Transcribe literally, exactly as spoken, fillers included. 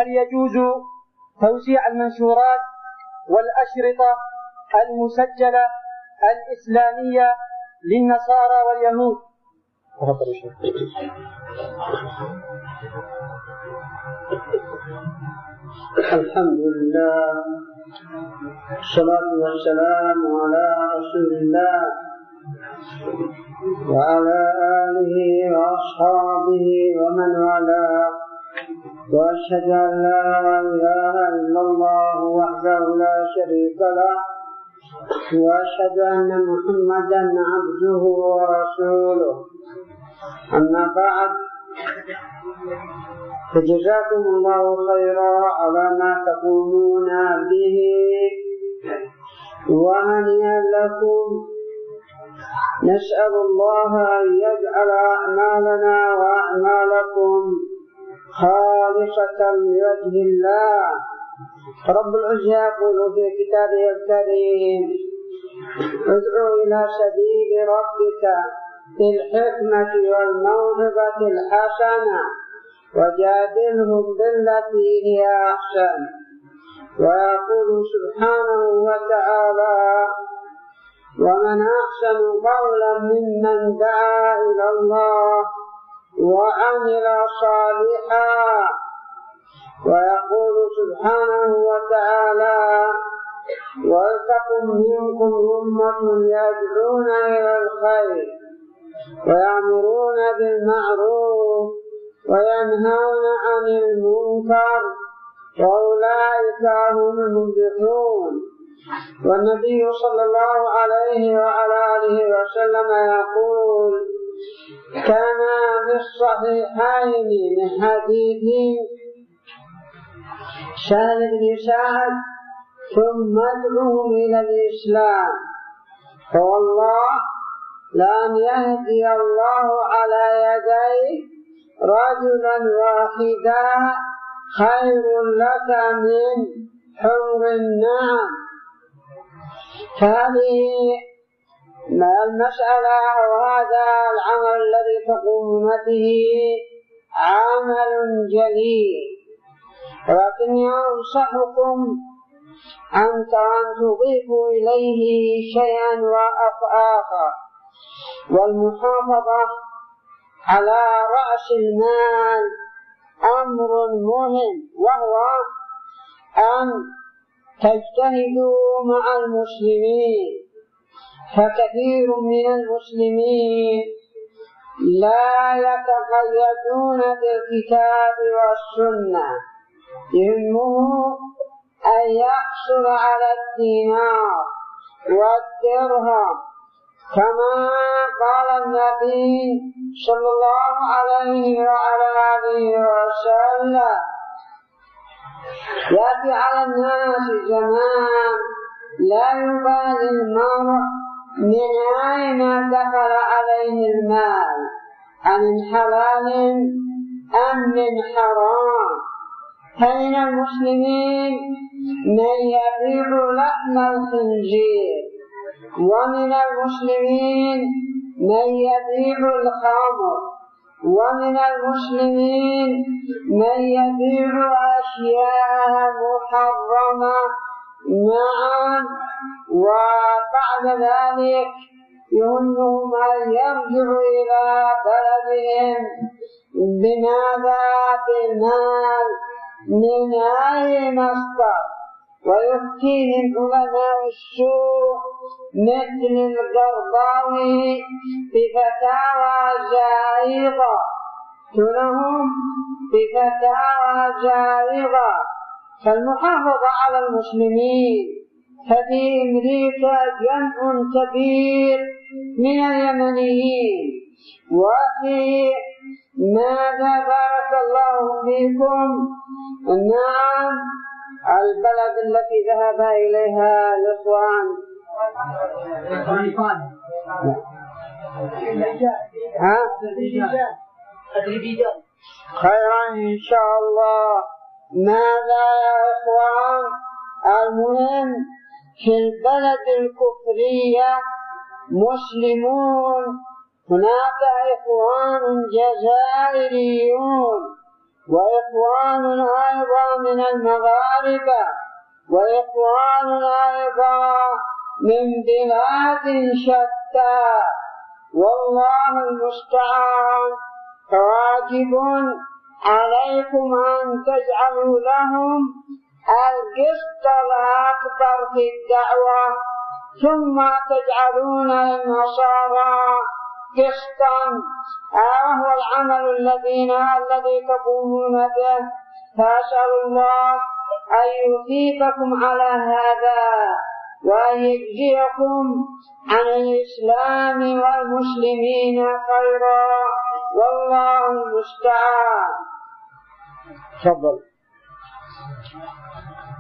هل يجوز توزيع المنشورات والأشرطة المسجلة الإسلامية للنصارى واليهود؟ الحمد لله والصلاة والسلام على رسول الله وعلى آله وأصحابه ومن والاه، وأشهد أن لا إله إلا الله وحده لا شريك له، وأشهد أن محمدا عبده ورسوله. أما بعد، فجزاكم الله خيرا على ما تقومون به، وهنيئا لكم. نسأل الله أن يجعل أعمالنا وأعمالكم خالصة لوجه الله. رب العزة يقول في كتابه الكريم: ادعو إلى سبيل ربك بالحكمة والموعظة الحسنة وجادلهم بالتي هي أحسن. ويقول سبحانه وتعالى: ومن أحسن قولا ممن دعا إلى الله وعمل صالحا. ويقول سبحانه وتعالى: ولتكن منكم أمة يدعون إلى الخير ويأمرون بالمعروف وينهون عن المنكر وأولئك هم المفلحون. والنبي صلى الله عليه وعلى آله وسلم يقول: كما في الصحيحين من حديث سهل بن سعد: ثم ادعوهم إلى الإسلام، فوالله لأن يهدي الله على يديه رجلا واحدا خير لك من حمر النعم. هذه المسألة وهذا العمل الذي تقوم به عمل جليل، ولكني أنصحكم أن تضيفوا إليه شيئا وآخر. والمحافظة على رأس المال أمر مهم، وهو أن تجتهدوا مع المسلمين. فكثير من المسلمين لا يتقيدون بالكتاب والسنة، يهمه أن يحصل على الدينار والدرهم، كما قال النبي صلى الله عليه وعلى آله وسلم: يأتي على الناس زمان لا يبالي المرء من أين دخل عليه المال، أمن حلال أم من حرام. فمن المسلمين من يبيع لحم الخنزير، ومن المسلمين من يبيع الخمر، ومن المسلمين من يبيع أشياء محرمة معا. وبعد ذلك يهمهم أن يرجعوا إلى بلدهم بماذا؟ بالمال من أي مصدر. ويفتيهم علماء السوء مثل القرضاوي بفتاوى زائغة، لهم بفتاوى زائغة. فالمحافظة على المسلمين، ففي أمريكا جمع كبير من اليمنيين، وفي ماذا بارك الله فيكم نعم البلد التي ذهب إليها الإخوان ها؟ خيرا إن شاء الله. ماذا يا إخوان؟ المهم في البلد الكفرية مسلمون، هناك إخوان جزائريون وإخوان أيضا من المغاربة، وإخواننا أيضا من بلاد شتى، والله المستعان. فواجب عليكم أن تجعلوا لهم القسط الأكبر في الدعوة، ثم تجعلون للنصارى قسطا، وهو العمل الذين الذي تقومون به. فأسأل الله أن يثيبكم على هذا وأن يجزيكم عن الإسلام والمسلمين خيرا، والله المستعان. تفضل.